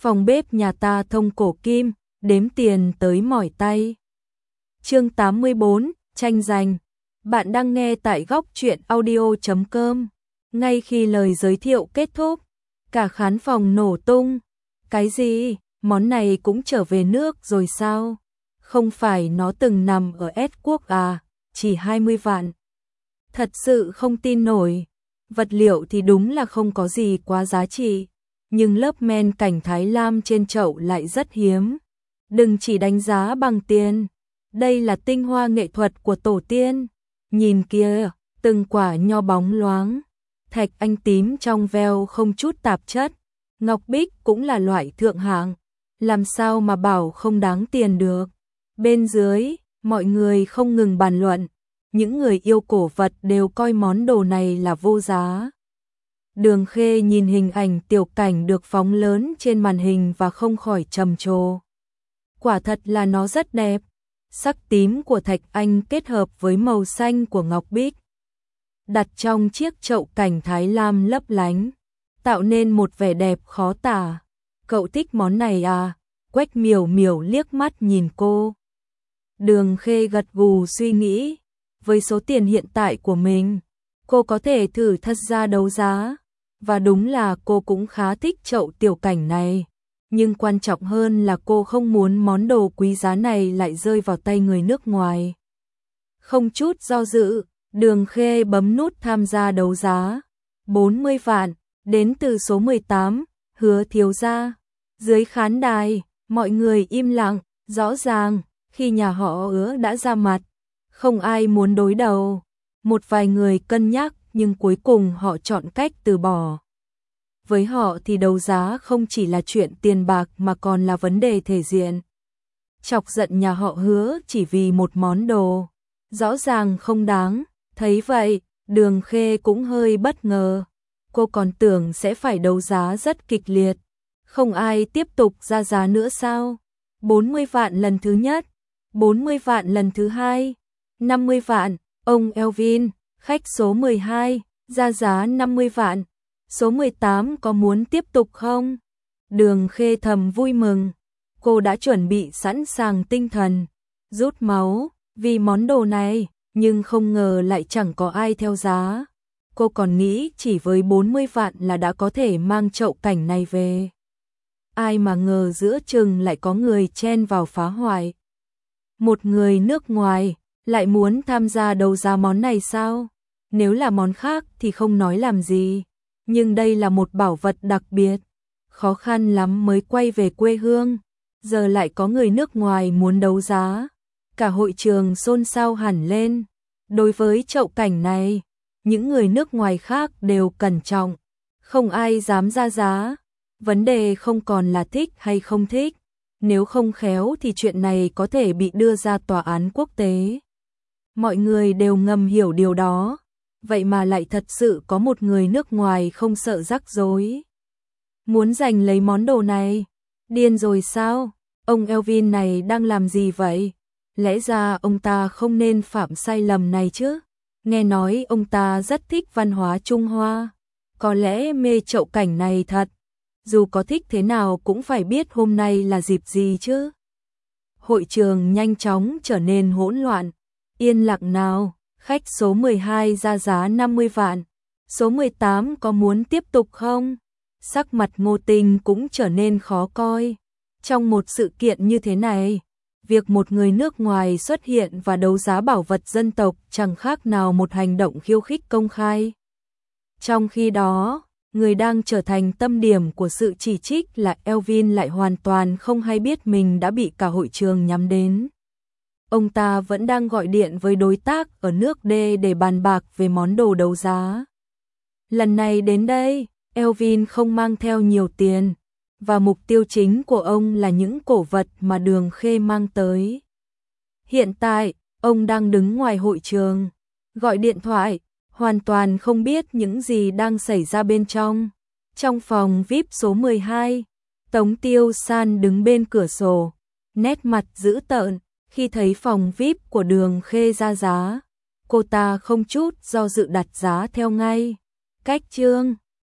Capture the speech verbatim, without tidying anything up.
Phòng bếp nhà ta thông cổ kim, đếm tiền tới mỏi tay. Chương tám mươi bốn, tranh giành. Bạn đang nghe tại góc truyện audio chấm com. Ngay khi lời giới thiệu kết thúc, cả khán phòng nổ tung. Cái gì? Món này cũng trở về nước rồi sao? Không phải nó từng nằm ở S quốc à? Chỉ hai mươi vạn. Thật sự không tin nổi. Vật liệu thì đúng là không có gì quá giá trị, nhưng lớp men cảnh Thái Lam trên chậu lại rất hiếm. Đừng chỉ đánh giá bằng tiền, đây là tinh hoa nghệ thuật của tổ tiên. Nhìn kia, từng quả nho bóng loáng, thạch anh tím trong veo không chút tạp chất, ngọc bích cũng là loại thượng hạng, làm sao mà bảo không đáng tiền được. Bên dưới, mọi người không ngừng bàn luận, những người yêu cổ vật đều coi món đồ này là vô giá. Đường Khê nhìn hình ảnh tiểu cảnh được phóng lớn trên màn hình và không khỏi trầm trồ. Quả thật là nó rất đẹp, sắc tím của thạch anh kết hợp với màu xanh của ngọc bích, đặt trong chiếc chậu cảnh Thái Lam lấp lánh, tạo nên một vẻ đẹp khó tả. Cậu thích món này à? Quách Miểu Miểu liếc mắt nhìn cô. Đường Khê gật gù suy nghĩ, với số tiền hiện tại của mình, cô có thể thử thật ra đấu giá, và đúng là cô cũng khá thích chậu tiểu cảnh này, nhưng quan trọng hơn là cô không muốn món đồ quý giá này lại rơi vào tay người nước ngoài. Không chút do dự, Đường Khê bấm nút tham gia đấu giá. bốn mươi vạn, đến từ số mười tám, Hứa thiếu gia. Dưới khán đài, mọi người im lặng, rõ ràng, khi nhà họ Hứa đã ra mặt, không ai muốn đối đầu. Một vài người cân nhắc nhưng cuối cùng họ chọn cách từ bỏ. Với họ thì đấu giá không chỉ là chuyện tiền bạc mà còn là vấn đề thể diện. Chọc giận nhà họ Hứa chỉ vì một món đồ, rõ ràng không đáng. Thấy vậy, Đường Khê cũng hơi bất ngờ. Cô còn tưởng sẽ phải đấu giá rất kịch liệt. Không ai tiếp tục ra giá nữa sao? bốn mươi vạn lần thứ nhất, bốn mươi vạn lần thứ hai, năm mươi vạn. Ông Elvin, khách số mười hai, ra giá năm mươi vạn. Số mười tám có muốn tiếp tục không? Đường Khê thầm vui mừng. Cô đã chuẩn bị sẵn sàng tinh thần, rút máu vì món đồ này, nhưng không ngờ lại chẳng có ai theo giá. Cô còn nghĩ chỉ với bốn mươi vạn là đã có thể mang chậu cảnh này về. Ai mà ngờ giữa chừng lại có người chen vào phá hoại. Một người nước ngoài lại muốn tham gia đấu giá món này sao? Nếu là món khác thì không nói làm gì, nhưng đây là một bảo vật đặc biệt, khó khăn lắm mới quay về quê hương, giờ lại có người nước ngoài muốn đấu giá. Cả hội trường xôn xao hẳn lên. Đối với chậu cảnh này, những người nước ngoài khác đều cẩn trọng, không ai dám ra giá. Vấn đề không còn là thích hay không thích, nếu không khéo thì chuyện này có thể bị đưa ra tòa án quốc tế. Mọi người đều ngầm hiểu điều đó, vậy mà lại thật sự có một người nước ngoài không sợ rắc rối, muốn giành lấy món đồ này. Điên rồi sao? Ông Elvin này đang làm gì vậy? Lẽ ra ông ta không nên phạm sai lầm này chứ. Nghe nói ông ta rất thích văn hóa Trung Hoa, có lẽ mê chậu cảnh này thật. Dù có thích thế nào cũng phải biết hôm nay là dịp gì chứ. Hội trường nhanh chóng trở nên hỗn loạn. Yên lặng nào, khách số mười hai ra giá năm mươi vạn. Số mười tám có muốn tiếp tục không? Sắc mặt Ngô Tinh cũng trở nên khó coi. Trong một sự kiện như thế này, việc một người nước ngoài xuất hiện và đấu giá bảo vật dân tộc chẳng khác nào một hành động khiêu khích công khai. Trong khi đó, người đang trở thành tâm điểm của sự chỉ trích là Elvin lại hoàn toàn không hay biết mình đã bị cả hội trường nhắm đến. Ông ta vẫn đang gọi điện với đối tác ở nước D để bàn bạc về món đồ đấu giá. Lần này đến đây, Elvin không mang theo nhiều tiền, và mục tiêu chính của ông là những cổ vật mà Đường Khê mang tới. Hiện tại, ông đang đứng ngoài hội trường, gọi điện thoại, hoàn toàn không biết những gì đang xảy ra bên trong. Trong phòng vi ai pi số mười hai, Tống Tiêu San đứng bên cửa sổ, nét mặt dữ tợn khi thấy phòng vi ai pi của Đường Khê ra giá. Cô ta không chút do dự đặt giá theo ngay. Cách chương